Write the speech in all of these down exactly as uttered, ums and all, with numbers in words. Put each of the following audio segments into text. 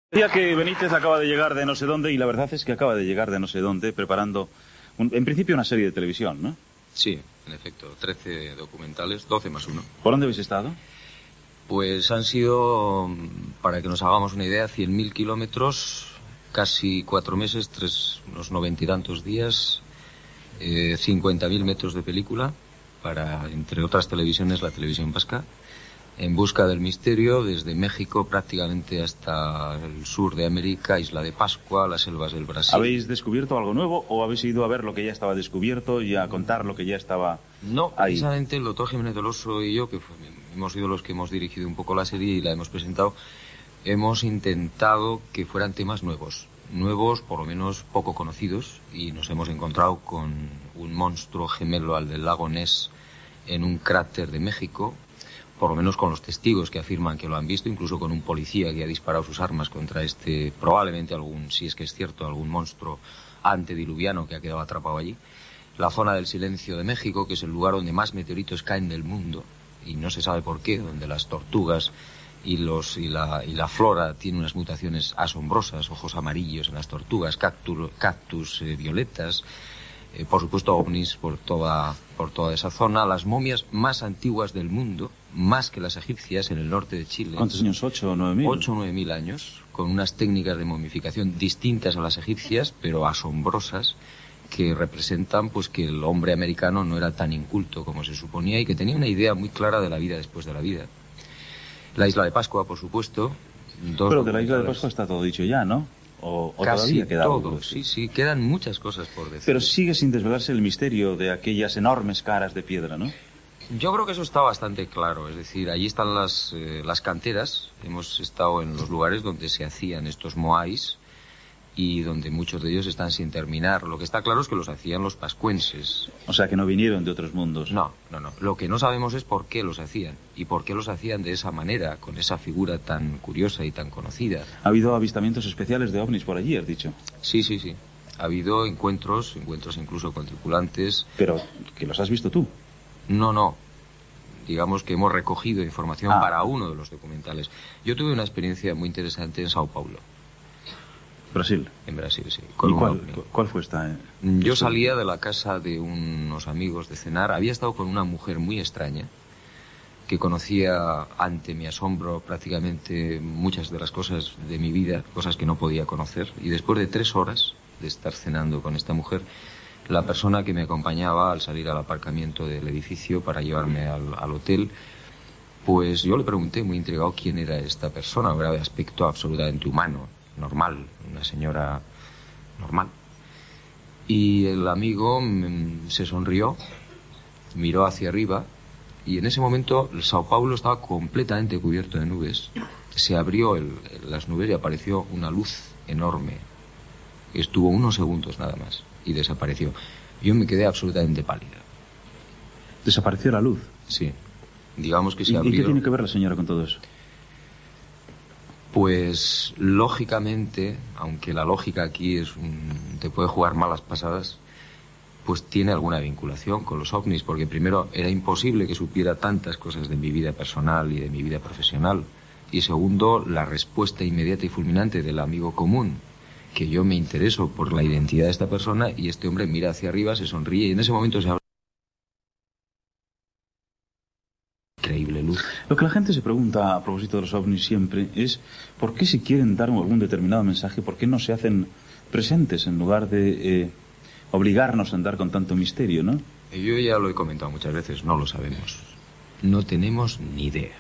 Decía que Benítez acaba de llegar de no sé dónde, y la verdad es que acaba de llegar de no sé dónde preparando, un, en principio, una serie de televisión, ¿no? Sí, en efecto, trece documentales, doce más uno. ¿Por dónde habéis estado? Pues han sido, para que nos hagamos una idea, cien mil kilómetros, casi cuatro meses, tres, unos noventa y tantos días, eh, cincuenta mil metros de película, para, entre otras televisiones, la televisión vasca, en busca del misterio, desde México prácticamente hasta el sur de América, Isla de Pascua, las selvas del Brasil. ¿Habéis descubierto algo nuevo o habéis ido a ver lo que ya estaba descubierto y a contar lo que ya estaba No, ahí? precisamente el doctor Jiménez del Oso y yo, que fue, hemos sido los que hemos dirigido un poco la serie y la hemos presentado, hemos intentado que fueran temas nuevos, nuevos, por lo menos poco conocidos, y nos hemos encontrado con un monstruo gemelo al del lago Ness en un cráter de México, por lo menos con los testigos que afirman que lo han visto, incluso con un policía que ha disparado sus armas contra este, probablemente algún, si es que es cierto, algún monstruo antediluviano que ha quedado atrapado allí. La zona del silencio de México, que es el lugar donde más meteoritos caen del mundo, y no se sabe por qué, donde las tortugas y, los, y, la, y la flora tienen unas mutaciones asombrosas, ojos amarillos en las tortugas, cactus, cactus eh, violetas, eh, por supuesto ovnis por toda, por toda esa zona, las momias más antiguas del mundo, más que las egipcias, en el norte de Chile. ¿Cuántos años? ¿Ocho o nueve mil? Ocho o nueve mil años, con unas técnicas de momificación distintas a las egipcias, pero asombrosas, que representan pues que el hombre americano no era tan inculto como se suponía y que tenía una idea muy clara de la vida después de la vida. La isla de Pascua, por supuesto. Dos Pero de la isla de Pascua está todo dicho ya, ¿no? ¿O, o Casi todavía queda todo, algo? sí, sí, quedan muchas cosas por decir. Pero sigue sin desvelarse el misterio de aquellas enormes caras de piedra, ¿no? Yo creo que eso está bastante claro, es decir, allí están las, eh, las canteras, hemos estado en los lugares donde se hacían estos moais y donde muchos de ellos están sin terminar. Lo que está claro es que los hacían los pascuenses. O sea, que no vinieron de otros mundos. No, no, no. Lo que no sabemos es por qué los hacían y por qué los hacían de esa manera, con esa figura tan curiosa y tan conocida. ¿Ha habido avistamientos especiales de ovnis por allí, has dicho? Sí, sí, sí. Ha habido encuentros, encuentros incluso con tripulantes. Pero, ¿que los has visto tú? No, no. Digamos que hemos recogido información ah. para uno de los documentales. Yo tuve una experiencia muy interesante en Sao Paulo. Brasil. En Brasil, sí. ¿Y cuál, cuál fue esta? Eh? Yo salía de la casa de unos amigos de cenar. Había estado con una mujer muy extraña que conocía, ante mi asombro, prácticamente muchas de las cosas de mi vida, cosas que no podía conocer. Y después de tres horas de estar cenando con esta mujer, la persona que me acompañaba al salir al aparcamiento del edificio para llevarme al, al hotel, pues yo le pregunté, muy intrigado, quién era esta persona. Era de aspecto absolutamente humano, normal, una señora normal. Y el amigo mm, se sonrió, miró hacia arriba, y en ese momento el Sao Paulo estaba completamente cubierto de nubes. Se abrió el, las nubes y apareció una luz enorme. Estuvo unos segundos nada más y desapareció. Yo me quedé absolutamente pálida. ¿Desapareció la luz? Sí. Digamos que se ¿Y, abrió... ¿Y qué tiene que ver la señora con todo eso? Pues, lógicamente, aunque la lógica aquí es un, te puede jugar malas pasadas, pues tiene alguna vinculación con los ovnis, porque primero era imposible que supiera tantas cosas de mi vida personal y de mi vida profesional, y segundo, la respuesta inmediata y fulminante del amigo común, que yo me intereso por la identidad de esta persona, y este hombre mira hacia arriba, se sonríe, y en ese momento se abre increíble luz. Lo que la gente se pregunta a propósito de los ovnis siempre es ¿por qué si quieren dar algún determinado mensaje, por qué no se hacen presentes en lugar de eh, obligarnos a andar con tanto misterio, ¿no? Yo ya lo he comentado muchas veces, no lo sabemos. No tenemos ni idea.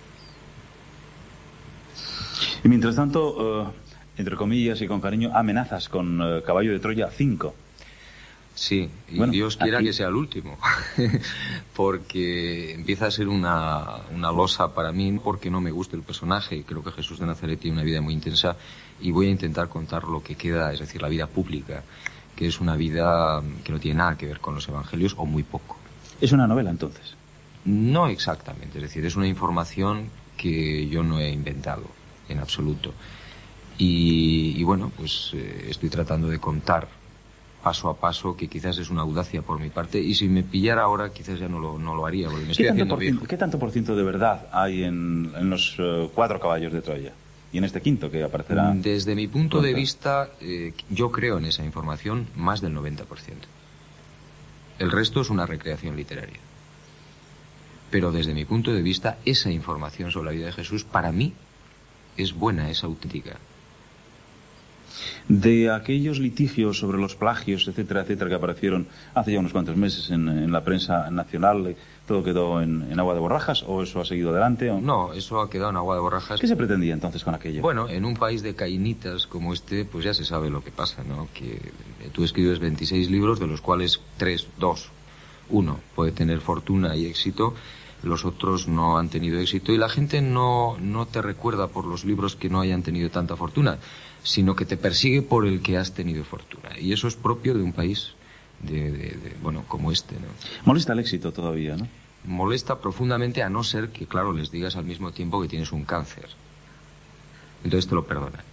Y mientras tanto, uh, entre comillas y con cariño, amenazas con uh, Caballo de Troya cinco. Sí, y bueno, Dios quiera aquí... que sea el último, porque empieza a ser una, una losa para mí, porque no me gusta el personaje. Creo que Jesús de Nazaret tiene una vida muy intensa y voy a intentar contar lo que queda, es decir, la vida pública, que es una vida que no tiene nada que ver con los evangelios o muy poco. ¿Es una novela entonces? No exactamente, es decir, es una información que yo no he inventado en absoluto. Y, y bueno, pues eh, estoy tratando de contar paso a paso, que quizás es una audacia por mi parte, y si me pillara ahora quizás ya no lo, no lo haría, porque me estoy haciendo viejo. ¿Qué tanto por ciento de verdad hay en, en los uh, cuatro caballos de Troya? y en este quinto que aparecerá. Desde mi punto pronto. de vista, eh, yo creo en esa información más del noventa por ciento. El resto es una recreación literaria. Pero desde mi punto de vista, esa información sobre la vida de Jesús, para mí, es buena, es auténtica. De aquellos litigios sobre los plagios, etcétera, etcétera, que aparecieron hace ya unos cuantos meses en, en la prensa nacional, ¿todo quedó en, en agua de borrajas o eso ha seguido adelante? ¿O? No, eso ha quedado en agua de borrajas. ¿Qué se pretendía entonces con aquello? Bueno, en un país de cainitas como este, pues ya se sabe lo que pasa, ¿no? Que tú escribes veintiséis libros, de los cuales tres, dos, uno puede tener fortuna y éxito, los otros no han tenido éxito y la gente no, no te recuerda por los libros que no hayan tenido tanta fortuna, sino que te persigue por el que has tenido fortuna. Y eso es propio de un país de, de, de bueno, como este, ¿no? Molesta el éxito todavía, ¿no? Molesta profundamente, a no ser que, claro, les digas al mismo tiempo que tienes un cáncer. Entonces te lo perdonan.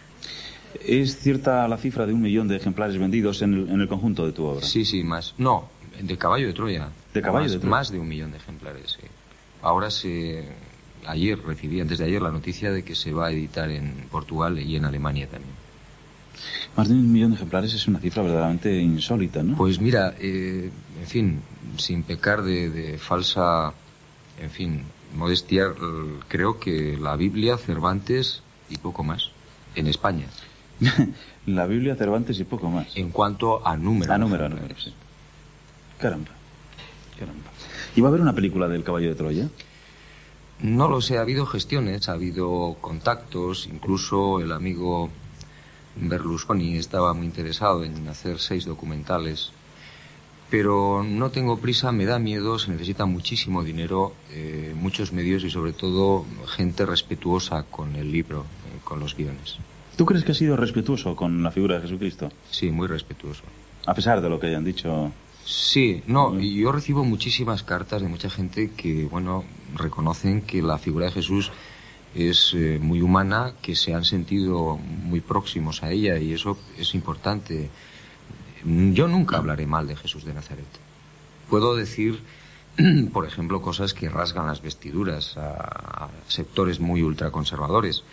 ¿Es cierta la cifra de un millón de ejemplares vendidos en el, en el conjunto de tu obra? Sí, sí, más. No, de Caballo de Troya. ¿De Caballo más, de Troya? Más de un millón de ejemplares, sí. Ahora se... Ayer recibí, antes de ayer, la noticia de que se va a editar en Portugal y en Alemania también. Más de un millón de ejemplares es una cifra verdaderamente insólita, ¿no? Pues mira, eh, en fin, sin pecar de, de falsa, en fin, modestia, eh, creo que la Biblia, Cervantes y poco más, en España. La Biblia, Cervantes y poco más. En cuanto a número. A número, a número, sí. Caramba, caramba. ¿Y va a haber una película del Caballo de Troya? No lo sé, ha habido gestiones, ha habido contactos, incluso el amigo Berlusconi estaba muy interesado en hacer seis documentales, pero no tengo prisa, me da miedo, se necesita muchísimo dinero, eh, muchos medios y sobre todo gente respetuosa con el libro, eh, con los guiones. ¿Tú crees que ha sido respetuoso con la figura de Jesucristo? Sí, muy respetuoso. A pesar de lo que hayan dicho. Sí, no, y yo recibo muchísimas cartas de mucha gente que, bueno, reconocen que la figura de Jesús es eh, muy humana, que se han sentido muy próximos a ella y eso es importante. Yo nunca hablaré mal de Jesús de Nazaret. Puedo decir, por ejemplo, cosas que rasgan las vestiduras a, a sectores muy ultraconservadores,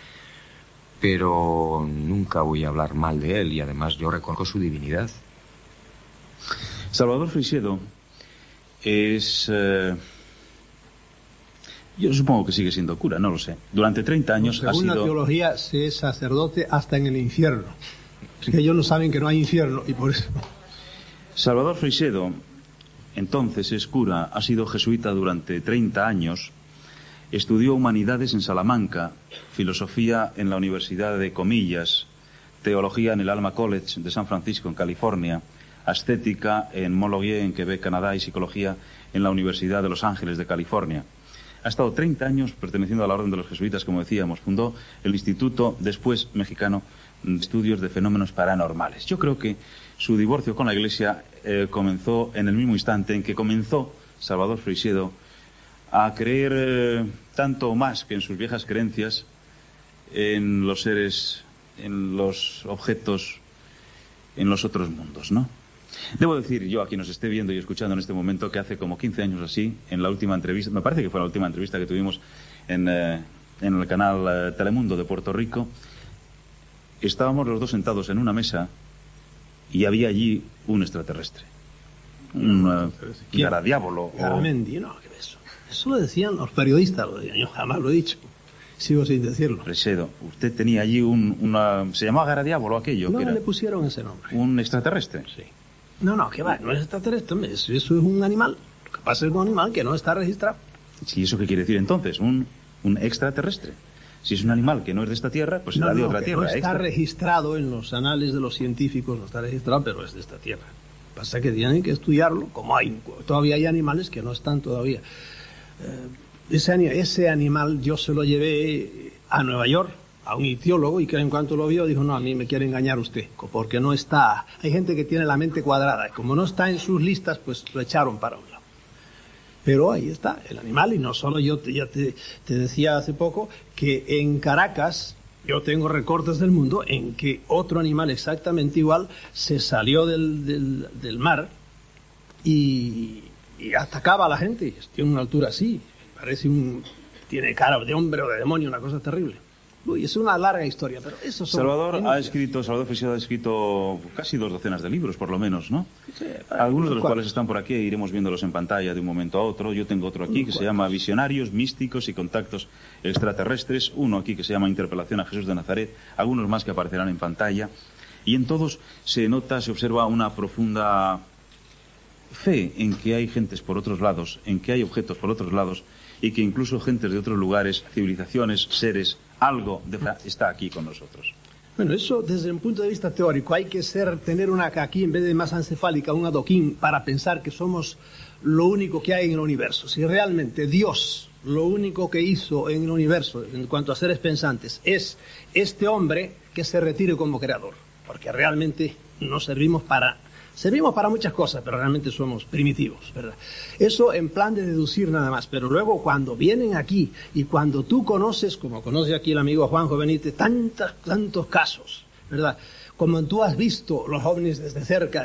pero nunca voy a hablar mal de él y además yo reconozco su divinidad. Salvador Freixedo es... Eh, yo supongo que sigue siendo cura, no lo sé. Durante treinta años no, ha sido... Según la teología, se es sacerdote hasta en el infierno. Es que ellos no saben que no hay infierno y por eso... Salvador Freixedo, entonces es cura, ha sido jesuita durante treinta años, estudió humanidades en Salamanca, filosofía en la Universidad de Comillas, teología en el Alma College de San Francisco, en California, estética en Mont-Laurier, en Quebec, Canadá, y psicología en la Universidad de Los Ángeles de California. Ha estado treinta años perteneciendo a la Orden de los Jesuitas, como decíamos. Fundó el Instituto, después mexicano, de Estudios de Fenómenos Paranormales. Yo creo que su divorcio con la Iglesia eh, comenzó en el mismo instante en que comenzó Salvador Freixedo a creer eh, tanto o más que en sus viejas creencias en los seres, en los objetos, en los otros mundos, ¿no? Debo decir yo a quien nos esté viendo y escuchando en este momento que hace como quince años así, en la última entrevista, me parece que fue la última entrevista que tuvimos en, eh, en el canal eh, Telemundo de Puerto Rico, estábamos los dos sentados en una mesa y había allí un extraterrestre. Un uh, garadiábolo. Garamendi, no, ¿qué es eso? Eso lo decían los periodistas, lo decían, yo jamás lo he dicho. Sigo sin decirlo. Freixedo, usted tenía allí un, una... ¿Se llamaba garadiábolo aquello? No, que era le pusieron ese nombre. ¿Un extraterrestre? Sí. No, no, que va, no es extraterrestre, hombre, eso, eso es un animal. Lo que pasa es un animal que no está registrado. Sí, ¿eso qué quiere decir entonces? Un, un extraterrestre. Si es un animal que no es de esta tierra, pues será no, de no, otra que tierra. No está extra. registrado en los anales de los científicos, no está registrado, pero es de esta tierra. Pasa que tienen que estudiarlo, como hay, todavía hay animales que no están todavía. Eh, ese, ese animal yo se lo llevé a Nueva York, a un ictiólogo, y que en cuanto lo vio dijo, no, a mí me quiere engañar usted, porque no está, hay gente que tiene la mente cuadrada, y como no está en sus listas, pues lo echaron para un lado. Pero ahí está, el animal, y no solo yo, te, ya te, te decía hace poco, que en Caracas, yo tengo recortes del mundo, en que otro animal exactamente igual se salió del, del, del mar y, y atacaba a la gente, tiene una altura así, parece un, tiene cara de hombre o de demonio, una cosa terrible. Uy, es una larga historia, pero eso son... Salvador ha escrito, Salvador Freixedo ha escrito casi dos docenas de libros, por lo menos, ¿no? Sí, Algunos de los ¿cuál? cuales están por aquí, iremos viéndolos en pantalla de un momento a otro. Yo tengo otro aquí que se llama Visionarios, Místicos y Contactos Extraterrestres, uno aquí que se llama Interpelación a Jesús de Nazaret, algunos más que aparecerán en pantalla. Y en todos se nota, se observa una profunda fe en que hay gentes por otros lados, en que hay objetos por otros lados, y que incluso gentes de otros lugares, civilizaciones, seres, algo de está aquí con nosotros. Bueno, eso desde un punto de vista teórico, hay que ser, tener una aquí en vez de masa encefálica, un adoquín, para pensar que somos lo único que hay en el universo. Si realmente Dios, lo único que hizo en el universo, en cuanto a seres pensantes, es este hombre, que se retire como creador. Porque realmente no servimos para... Servimos para muchas cosas, pero realmente somos primitivos, ¿verdad? Eso en plan de deducir nada más, pero luego cuando vienen aquí y cuando tú conoces, como conoce aquí el amigo Juanjo Benítez, tantos, tantos casos, ¿verdad? Como tú has visto los ovnis desde cerca,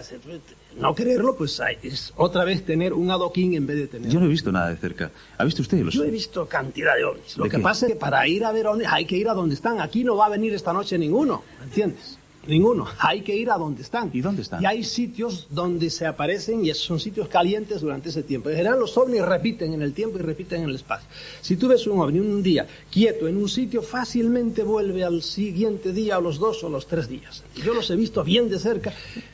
no creerlo, pues hay, es otra vez tener un adoquín en vez de tener... Yo no he visto nada de cerca. ¿Ha visto usted los...? Yo he visto cantidad de ovnis. Lo ¿De que qué? pasa es que para ir a ver ovnis hay que ir a donde están. Aquí no va a venir esta noche ninguno, ¿entiendes? Ninguno. Hay que ir a donde están. ¿Y dónde están? Y hay sitios donde se aparecen y esos son sitios calientes durante ese tiempo. En general los ovnis repiten en el tiempo y repiten en el espacio. Si tú ves un ovni un día quieto en un sitio, fácilmente vuelve al siguiente día, a los dos o los tres días. Yo los he visto bien de cerca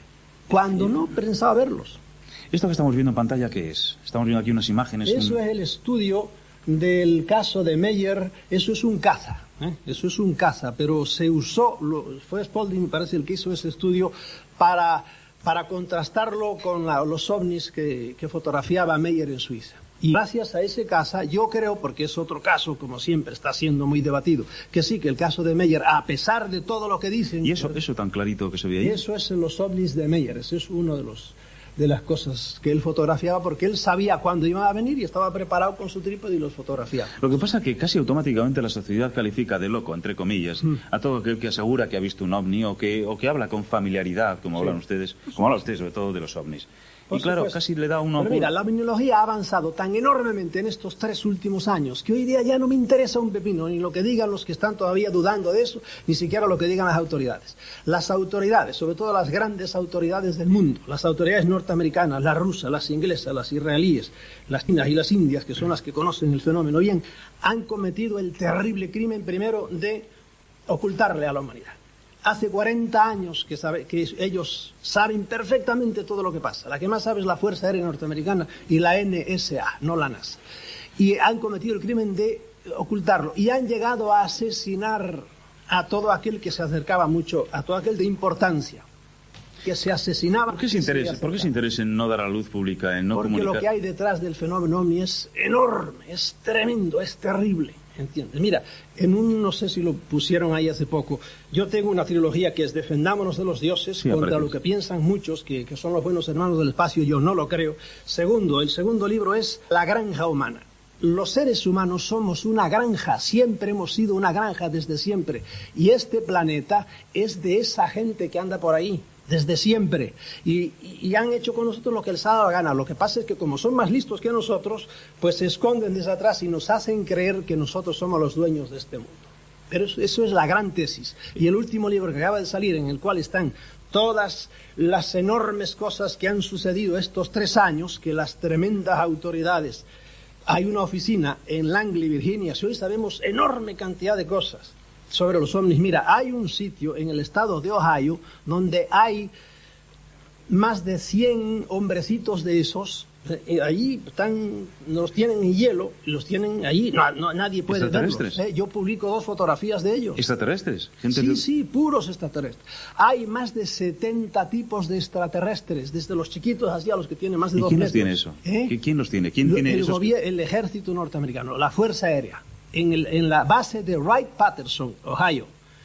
cuando no pensaba verlos. ¿Esto que estamos viendo en pantalla qué es? Estamos viendo aquí unas imágenes... Eso un... es el estudio del caso de Meyer. Eso es un caza. ¿Eh? Eso es un caza, pero se usó, lo, fue Spalding, me parece, el que hizo ese estudio para, para contrastarlo con la, los ovnis que, que fotografiaba Meyer en Suiza. Y gracias a ese caza, yo creo, porque es otro caso, como siempre está siendo muy debatido, que sí, que el caso de Meyer, a pesar de todo lo que dicen... ¿Y eso, eso tan clarito que se ve ahí? Eso es en los ovnis de Meyer, ese es uno de los... de las cosas que él fotografiaba, porque él sabía cuándo iban a venir y estaba preparado con su trípode y los fotografiaba. Lo que pasa es que casi automáticamente la sociedad califica de loco, entre comillas, mm. a todo aquel que asegura que ha visto un ovni o que, o que habla con familiaridad, como sí. hablan ustedes, como hablan ustedes sobre todo de los ovnis. Por y claro, supuesto. Casi le da uno... Pero mira, la ovniología ha avanzado tan enormemente en estos tres últimos años que hoy día ya no me interesa un pepino, ni lo que digan los que están todavía dudando de eso, ni siquiera lo que digan las autoridades. Las autoridades, sobre todo las grandes autoridades del mundo, las autoridades norteamericanas, las rusas, las inglesas, las israelíes, las chinas y las indias, que son las que conocen el fenómeno bien, han cometido el terrible crimen primero de ocultarle a la humanidad. Hace cuarenta años que, sabe, que ellos saben perfectamente todo lo que pasa. La que más sabe es la Fuerza Aérea Norteamericana y la N S A, no la NASA. Y han cometido el crimen de ocultarlo. Y han llegado a asesinar a todo aquel que se acercaba mucho, a todo aquel de importancia, que se asesinaba. ¿Por qué se interesa, ¿por qué se interesa en no dar a la luz pública, en no Porque comunicar? Lo que hay detrás del fenómeno OVNI es enorme, es tremendo, es terrible. ¿Entiendes? Mira, en un, no sé si lo pusieron ahí hace poco, yo tengo una trilogía que es Defendámonos de los dioses, sí, contra lo que piensan muchos, que, que son los buenos hermanos del espacio, yo no lo creo. Segundo, el segundo libro es La granja humana. Los seres humanos somos una granja, siempre hemos sido una granja desde siempre. Y este planeta es de esa gente que anda por ahí, desde siempre. Y, y han hecho con nosotros lo que les ha dado la gana. Lo que pasa es que como son más listos que nosotros, pues se esconden desde atrás y nos hacen creer que nosotros somos los dueños de este mundo. Pero eso, eso es la gran tesis. Y el último libro que acaba de salir, en el cual están todas las enormes cosas que han sucedido estos tres años, que las tremendas autoridades... Hay una oficina en Langley, Virginia, si hoy sabemos enorme cantidad de cosas sobre los ovnis. Mira, hay un sitio en el estado de Ohio donde hay más de cien hombrecitos de esos. Eh, allí están, los tienen en hielo, los tienen allí, no, no, nadie puede verlos. ¿eh? Yo publico dos fotografías de ellos. ¿Extraterrestres? Gente sí, de... sí, puros extraterrestres. Hay más de setenta tipos de extraterrestres, desde los chiquitos hasta los que tienen más de ¿Y dos quién metros. ¿Quién los tiene eso? ¿Eh? ¿Quién los tiene? ¿Quién el, tiene el, esos? Gobierno, el ejército norteamericano, la Fuerza Aérea, en, el, en la base de Wright-Patterson, Ohio.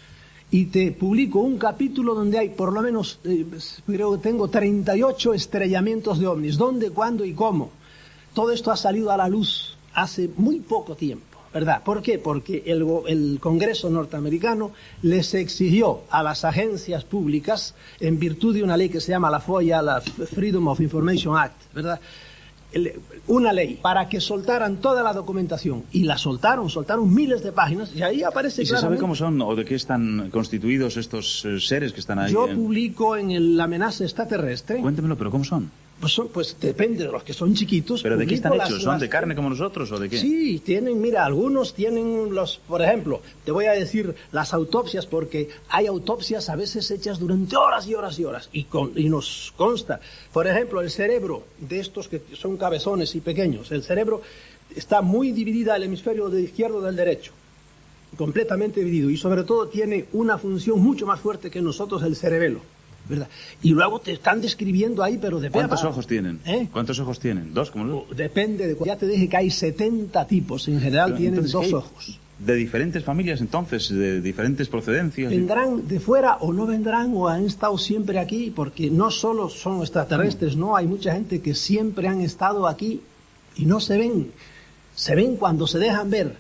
Y te publico un capítulo donde hay por lo menos, eh, creo que tengo treinta y ocho estrellamientos de ovnis. ¿Dónde, cuándo y cómo? Todo esto ha salido a la luz hace muy poco tiempo, ¿verdad? ¿Por qué? Porque el, el Congreso norteamericano les exigió a las agencias públicas, en virtud de una ley que se llama la FOIA, la Freedom of Information Act, ¿verdad?, una ley para que soltaran toda la documentación, y la soltaron, soltaron miles de páginas, y ahí aparece ¿Y se claramente. sabe cómo son o de qué están constituidos estos eh, seres que están ahí? Yo en... publico en el, La amenaza extraterrestre. Cuéntemelo, pero ¿cómo son? Pues, son, pues depende de los que son chiquitos. ¿Pero de qué están las, hechos? ¿Son las... de carne como nosotros o de qué? Sí, tienen, mira, algunos tienen los, por ejemplo, te voy a decir las autopsias, porque hay autopsias a veces hechas durante horas y horas y horas, y, con, y nos consta, por ejemplo, el cerebro de estos que son cabezones y pequeños, el cerebro está muy dividida el hemisferio de izquierdo del derecho, completamente dividido, y sobre todo tiene una función mucho más fuerte que nosotros, el cerebelo, ¿verdad? Y luego te están describiendo ahí, pero de ¿Cuántos ojos tienen? ¿Eh? ¿Cuántos ojos tienen? ¿Dos? Como los... Depende de... Ya te dije que hay setenta tipos, en general Pero, tienen entonces, dos ¿qué? ojos. De diferentes familias, entonces, de diferentes procedencias. Vendrán de fuera o no vendrán, o han estado siempre aquí, porque no solo son extraterrestres, no, hay mucha gente que siempre han estado aquí y no se ven. Se ven cuando se dejan ver.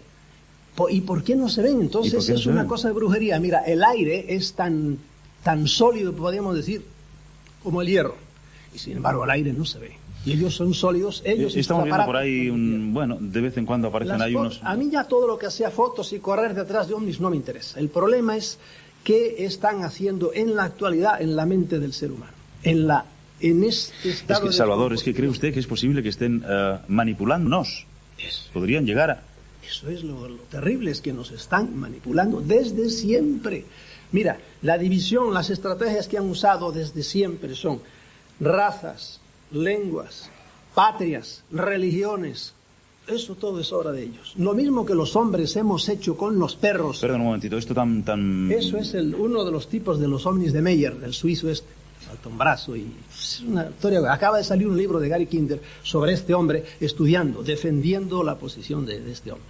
¿Y por qué no se ven? Entonces qué no es se una ven? cosa de brujería. Mira, el aire es tan, tan sólido, podríamos decir, como el hierro. Y sin embargo el aire no se ve. Y ellos son sólidos, ellos... Eh, Estamos viendo por aparatos ahí, un, bueno, de vez en cuando aparecen Las ahí fo- unos... A mí ya todo lo que sea fotos y correr detrás de ovnis no me interesa. El problema es qué están haciendo en la actualidad en la mente del ser humano. En la en este estado Es que, de Salvador, es que descomposición. cree usted que es posible que estén eh, manipulándonos. Eso, Podrían llegar a... eso es lo, lo terrible, es que nos están manipulando desde siempre. Mira, la división, las estrategias que han usado desde siempre son razas, lenguas, patrias, religiones. Eso todo es obra de ellos. Lo mismo que los hombres hemos hecho con los perros. Perdón un momentito, esto tan... tan... Eso es el, uno de los tipos de los ovnis de Meyer, del suizo este. Falta un brazo y es una historia. Acaba de salir un libro de Gary Kinder sobre este hombre, estudiando, defendiendo la posición de, de este hombre.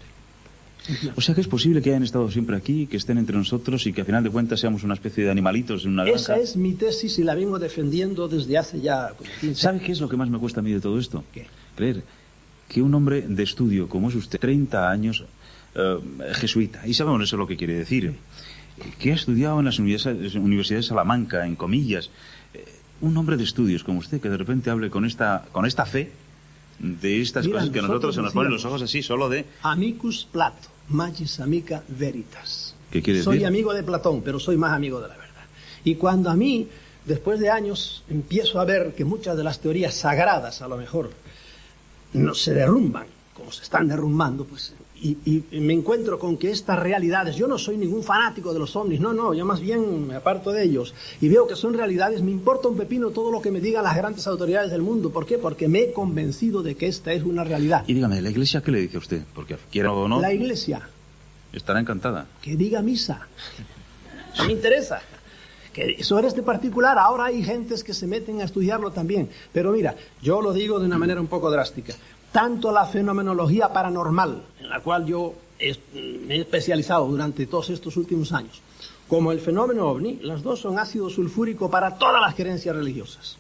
O sea que es posible que hayan estado siempre aquí, que estén entre nosotros y que a final de cuentas seamos una especie de animalitos en una granja. Esa es mi tesis y la vengo defendiendo desde hace ya como quince ¿Sabe años. qué es lo que más me cuesta a mí de todo esto? ¿Qué? Creer que un hombre de estudio como es usted, treinta años, eh, jesuita, y sabemos eso lo que quiere decir, que ha estudiado en las universidades, universidades de Salamanca, en comillas, eh, un hombre de estudios como usted, que de repente hable con esta, con esta fe de estas Mira, cosas que a nosotros nosotros se nos ponen los decíamos, ojos así, solo de... Amicus Plato, magis amica veritas. ¿Qué quiere Soy decir? amigo de Platón, pero soy más amigo de la verdad. Y cuando a mí, después de años, empiezo a ver que muchas de las teorías sagradas, a lo mejor, no se derrumban, como se están derrumbando, pues, y, y me encuentro con que estas realidades, yo no soy ningún fanático de los ovnis, no, no, yo más bien me aparto de ellos, y veo que son realidades, me importa un pepino todo lo que me digan las grandes autoridades del mundo. ¿Por qué? Porque me he convencido de que esta es una realidad. Y dígame, ¿la iglesia qué le dice a usted? Porque quiera o no, La iglesia, estará encantada. que diga misa, no me interesa. Que sobre este particular, ahora hay gentes que se meten a estudiarlo también. Pero mira, yo lo digo de una manera un poco drástica. Tanto la fenomenología paranormal, en la cual yo he, me he especializado durante todos estos últimos años, como el fenómeno ovni, las dos son ácido sulfúrico para todas las creencias religiosas.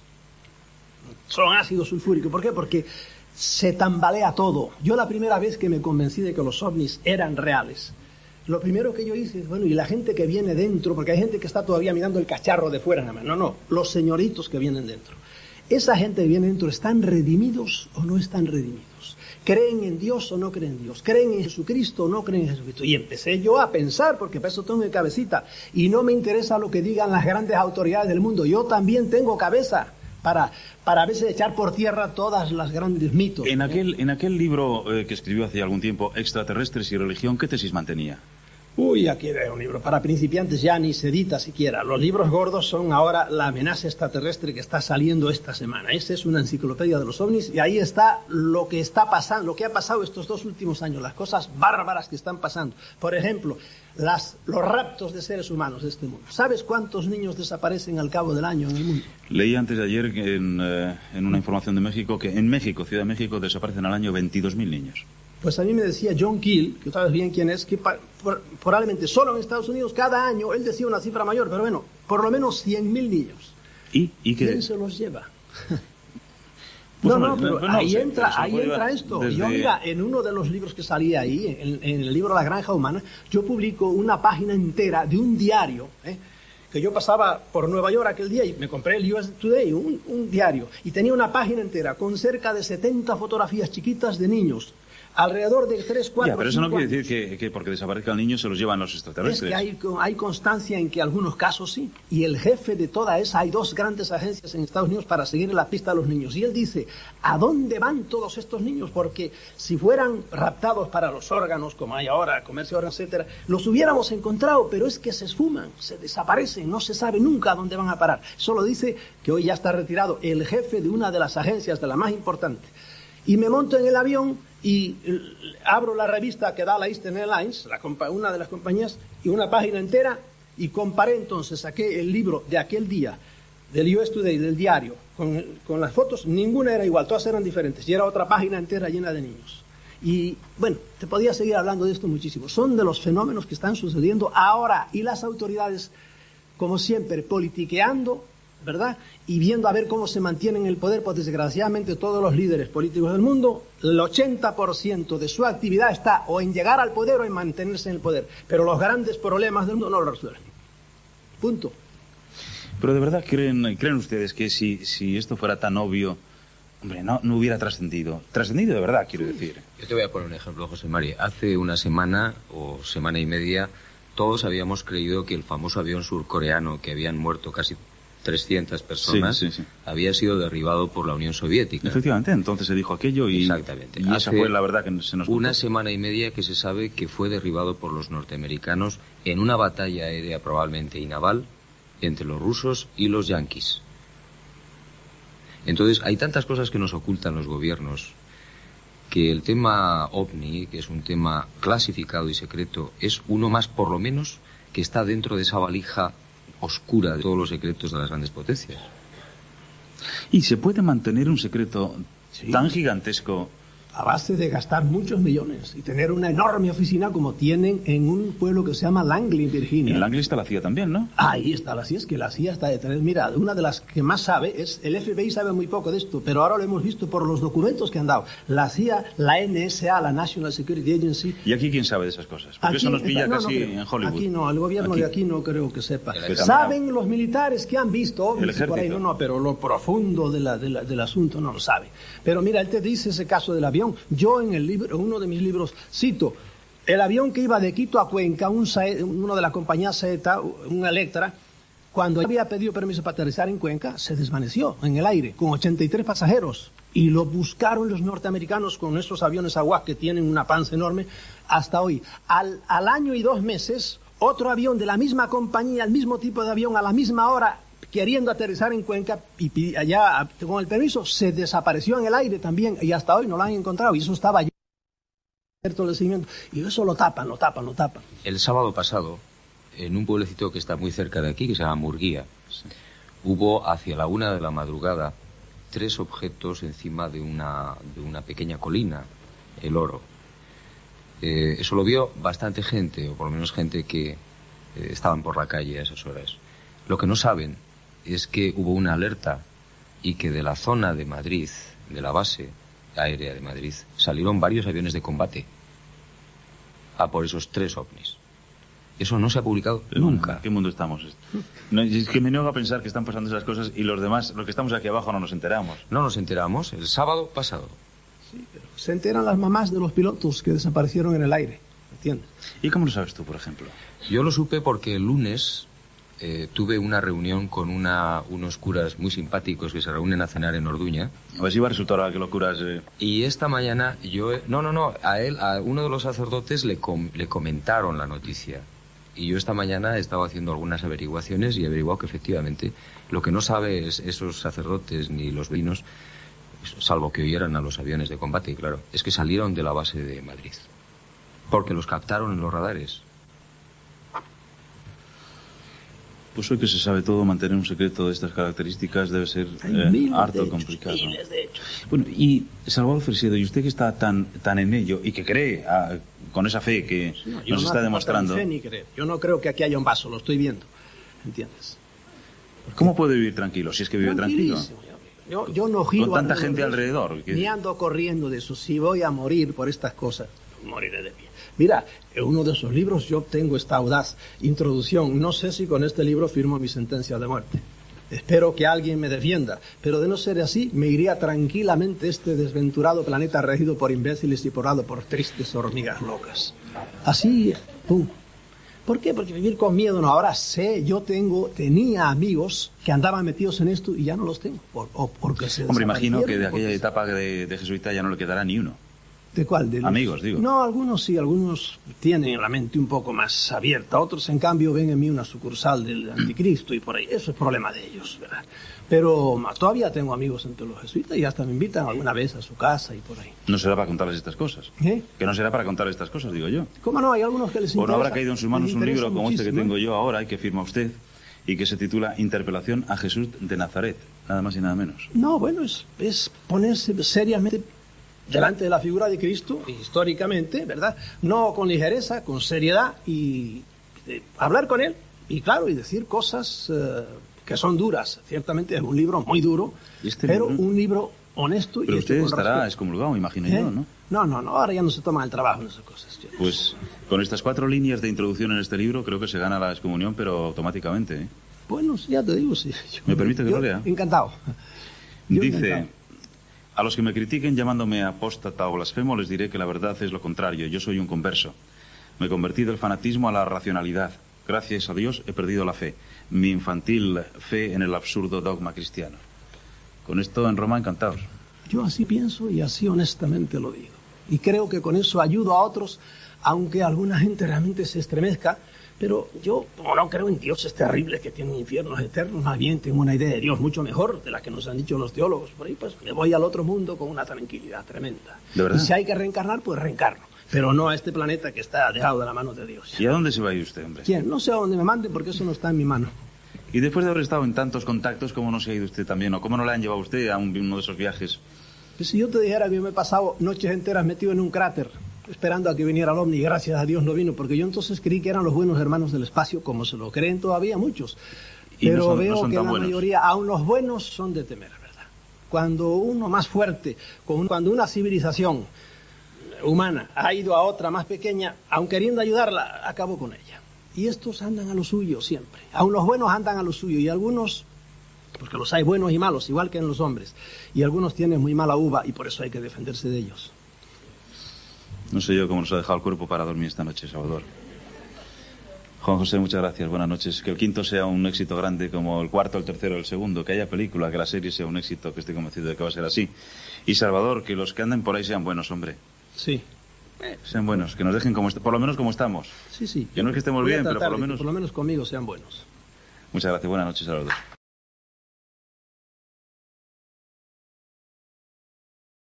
Son ácido sulfúrico. ¿Por qué? Porque se tambalea todo. Yo la primera vez que me convencí de que los ovnis eran reales, lo primero que yo hice es, bueno, y la gente que viene dentro, porque hay gente que está todavía mirando el cacharro de fuera nada más. No, no, los señoritos que vienen dentro. Esa gente que viene dentro, ¿están redimidos o no están redimidos? ¿Creen en Dios o no creen en Dios? ¿Creen en Jesucristo o no creen en Jesucristo? Y empecé yo a pensar, porque para eso tengo mi cabecita, y no me interesa lo que digan las grandes autoridades del mundo. Yo también tengo cabeza para, para a veces echar por tierra todas las grandes mitos. En aquel, en aquel libro eh, que escribió hace algún tiempo, Extraterrestres y Religión, ¿qué tesis mantenía? Uy, aquí hay un libro para principiantes, ya ni se edita siquiera. Los libros gordos son ahora La amenaza extraterrestre, que está saliendo esta semana. Esa es una enciclopedia de los ovnis y ahí está lo que está pasando, lo que ha pasado estos dos últimos años, las cosas bárbaras que están pasando. Por ejemplo, las, los raptos de seres humanos de este mundo. ¿Sabes cuántos niños desaparecen al cabo del año en el mundo? Leí antes de ayer que en, eh, en una información de México que en México, Ciudad de México, desaparecen al año veintidós mil niños. Pues a mí me decía John Keel, que sabes bien quién es, que pa, por, probablemente solo en Estados Unidos cada año, él decía una cifra mayor, pero bueno, por lo menos cien mil niños. ¿Y, y qué? ¿Quién se los lleva? Pues no, hombre, no, pero no, no ahí sé, entra, eso ahí puede entra llevar esto. desde- Yo, mira, en uno de los libros que salía ahí, en, en el libro La Granja Humana, yo publico una página entera de un diario, ¿eh? que yo pasaba por Nueva York aquel día y me compré el U S Today, un, un diario, y tenía una página entera con cerca de setenta fotografías chiquitas de niños, alrededor de tres, cuatro, ya, pero eso no quiere años. decir que, que porque desaparezca el niño se los llevan los extraterrestres. Es que hay, hay constancia en que algunos casos sí. Y el jefe de toda esa, hay dos grandes agencias en Estados Unidos para seguir la pista a los niños. Y él dice, ¿a dónde van todos estos niños? Porque si fueran raptados para los órganos, como hay ahora, comercio de órganos, etcétera, los hubiéramos encontrado, pero es que se esfuman, se desaparecen, no se sabe nunca a dónde van a parar. Solo dice que hoy ya está retirado el jefe de una de las agencias, de la más importante. Y me monto en el avión y abro la revista que da la Eastern Airlines, la una de las compañías, y una página entera, y comparé entonces, saqué el libro de aquel día, del U S Today, del diario, con, con las fotos, ninguna era igual, todas eran diferentes, y era otra página entera llena de niños. Y bueno, te podía seguir hablando de esto muchísimo. Son de los fenómenos que están sucediendo ahora, y las autoridades, como siempre, politiqueando, ¿verdad? Y viendo a ver cómo se mantienen en el poder, pues desgraciadamente todos los líderes políticos del mundo, el ochenta por ciento de su actividad está o en llegar al poder o en mantenerse en el poder. Pero los grandes problemas del mundo no los resuelven. Punto. Pero de verdad creen, creen ustedes que si, si esto fuera tan obvio, hombre, no, no hubiera trascendido. Trascendido de verdad, quiero decir. Yo te voy a poner un ejemplo, José María. Hace una semana o semana y media, todos habíamos creído que el famoso avión surcoreano, que habían muerto casi trescientas personas, sí, sí, sí. había sido derribado por la Unión Soviética. Efectivamente, entonces se dijo aquello y, Exactamente. y esa fue la verdad que se nos Una contó. semana y media que se sabe que fue derribado por los norteamericanos en una batalla aérea probablemente y naval entre los rusos y los yanquis. Entonces, hay tantas cosas que nos ocultan los gobiernos que el tema OVNI, que es un tema clasificado y secreto, es uno más, por lo menos, que está dentro de esa valija oscura de todos los secretos de las grandes potencias. ¿Y se puede mantener un secreto sí. tan gigantesco? A base de gastar muchos millones y tener una enorme oficina como tienen en un pueblo que se llama Langley, Virginia. En Langley está la C I A también, ¿no? Ahí está la C I A, es que la C I A está detrás. Mira, una de las que más sabe es, el F B I sabe muy poco de esto, pero ahora lo hemos visto por los documentos que han dado. La C I A, la N S A, la National Security Agency. ¿Y aquí quién sabe de esas cosas? Porque aquí, eso nos pilla no, casi no en Hollywood. Aquí no, el gobierno aquí. de aquí no creo que sepa. El Saben los militares que han visto, el ejército. por ahí no, no, pero lo profundo de la, de la, del asunto no lo sabe. Pero mira, él te dice ese caso del avión. Yo en el libro, uno de mis libros, cito, el avión que iba de Quito a Cuenca, un Sae, uno de la compañía Zeta, un Electra, cuando había pedido permiso para aterrizar en Cuenca, se desvaneció en el aire, con ochenta y tres pasajeros. Y lo buscaron los norteamericanos con esos aviones Aguas que tienen una panza enorme hasta hoy. Al, al año y dos meses, otro avión de la misma compañía, el mismo tipo de avión, a la misma hora, queriendo aterrizar en Cuenca, y allá con el permiso, se desapareció en el aire también, y hasta hoy no lo han encontrado, y eso estaba allá. Y eso lo tapan, lo tapan, lo tapan. El sábado pasado, en un pueblecito que está muy cerca de aquí, que se llama Murguía, sí. hubo hacia la una de la madrugada tres objetos encima de una, de una pequeña colina, el Oro. Eh, eso lo vio bastante gente, o por lo menos gente que eh, estaban por la calle a esas horas. Lo que no saben es que hubo una alerta y que de la zona de Madrid, de la base aérea de Madrid, salieron varios aviones de combate a por esos tres ovnis. Eso no se ha publicado Pero nunca. ¿En qué mundo estamos? No, es que me niego a pensar que están pasando esas cosas y los demás, los que estamos aquí abajo, no nos enteramos. No nos enteramos el sábado pasado. Sí, pero se enteran las mamás de los pilotos que desaparecieron en el aire, ¿entiendes? ¿Y cómo lo sabes tú, por ejemplo? Yo lo supe porque el lunes eh, tuve una reunión con una, unos curas muy simpáticos que se reúnen a cenar en Orduña. A ver si va a resultar ahora que lo curas... Eh... Y esta mañana yo... No, no, no. A él, a uno de los sacerdotes le, com, le comentaron la noticia. Y yo esta mañana he estado haciendo algunas averiguaciones y he averiguado que efectivamente lo que no saben esos sacerdotes ni los vecinos, salvo que oyeran a los aviones de combate, y claro, es que salieron de la base de Madrid. Porque los captaron en los radares. Pues hoy que se sabe todo, mantener un secreto de estas características debe ser eh, harto hechos, complicado. Miles de hechos. Bueno, y Salvador Fresedo, y usted que está tan tan en ello y que cree a, con esa fe que sí, no, nos no está demostrando... Ni fe ni creer. Yo no creo que aquí haya un vaso, lo estoy viendo, ¿entiendes? Porque ¿cómo puede vivir tranquilo si es que vive tranquilo? Yo, yo no giro con tanta a gente alrededor. Que... Ni ando corriendo de eso. Si voy a morir por estas cosas, moriré de pie. Mira, en uno de esos libros yo tengo esta audaz introducción. No sé si con este libro firmo mi sentencia de muerte. Espero que alguien me defienda, pero de no ser así, me iría tranquilamente este desventurado planeta regido por imbéciles y porado por tristes hormigas locas. Así, pum. ¿Por qué? Porque vivir con miedo, no. Ahora sé, yo tengo, tenía amigos que andaban metidos en esto y ya no los tengo. Por, o porque se Hombre, imagino que de aquella se... etapa de, de jesuita ya no le quedará ni uno. ¿De cuál? De los... Amigos, digo. No, algunos sí, algunos tienen la mente un poco más abierta. Otros, en cambio, ven en mí una sucursal del anticristo y por ahí. Eso es problema de ellos, ¿verdad? Pero todavía tengo amigos entre los jesuitas y hasta me invitan alguna vez a su casa y por ahí. No será para contarles estas cosas. ¿Eh? Que no será para contarles estas cosas, digo yo. ¿Cómo no? Hay algunos que les interesa. O no habrá caído en sus manos un libro como este que muchísimo, tengo ¿eh? yo ahora y que firma usted y que se titula Interpelación a Jesús de Nazaret. Nada más y nada menos. No, bueno, es, es ponerse seriamente delante de la figura de Cristo, históricamente, ¿verdad? No con ligereza, con seriedad y eh, hablar con Él. Y claro, y decir cosas eh, que son duras. Ciertamente es un libro muy duro, ¿Este pero libro? un libro honesto y Pero hecho usted con estará respeto. excomulgado, imagino ¿Eh? yo, ¿no? No, no, no, ahora ya no se toma el trabajo en esas cosas. Pues con estas cuatro líneas de introducción en este libro creo que se gana la excomunión, pero automáticamente, ¿eh? Bueno, sí, ya te digo, sí. Yo- ¿Me permite que yo lo lea? Encantado. Yo Dice, encantado. a los que me critiquen llamándome apóstata o blasfemo les diré que la verdad es lo contrario, yo soy un converso. Me convertí del fanatismo a la racionalidad. Gracias a Dios he perdido la fe, mi infantil fe en el absurdo dogma cristiano. Con esto en Roma encantados. Yo así pienso y así honestamente lo digo. Y creo que con eso ayudo a otros, aunque alguna gente realmente se estremezca. Pero yo, como no creo en dioses terribles que tienen infiernos eternos, más bien tengo una idea de Dios mucho mejor de la que nos han dicho los teólogos. Por ahí pues me voy al otro mundo con una tranquilidad tremenda. ¿De verdad? Y si hay que reencarnar, pues reencarno. Pero no a este planeta que está dejado de la mano de Dios. ¿Y a dónde se va a ir usted, hombre? ¿Quién? No sé a dónde me manden porque eso no está en mi mano. Y después de haber estado en tantos contactos, ¿cómo no se ha ido usted también? ¿O cómo no le han llevado a usted a un- uno de esos viajes? Pues si yo te dijera que yo me he pasado noches enteras metido en un cráter, esperando a que viniera el ovni, y gracias a Dios no vino, porque yo entonces creí que eran los buenos hermanos del espacio, como se lo creen todavía muchos. Y no Pero son- no veo son que tan la buenos. mayoría, aun los buenos, son de temer, ¿verdad? Cuando uno más fuerte, con- cuando una civilización humana ha ido a otra más pequeña, aun queriendo ayudarla, acabó con ella. Y estos andan a lo suyo siempre. Aun los buenos andan a lo suyo y algunos, porque los hay buenos y malos, igual que en los hombres, y algunos tienen muy mala uva y por eso hay que defenderse de ellos. No sé yo cómo nos ha dejado el cuerpo para dormir esta noche, Salvador. Juan José, muchas gracias, buenas noches. Que el quinto sea un éxito grande como el cuarto, el tercero, el segundo. Que haya película, que la serie sea un éxito, que estoy convencido de que va a ser así. Y Salvador, que los que anden por ahí sean buenos, hombre. Sí, Sean buenos, que nos dejen como est- por lo menos como estamos. sí, sí. Que no es que estemos Voy a bien, pero tratar por lo de que menos... por lo menos conmigo sean buenos. Muchas gracias, buenas noches, Salvador.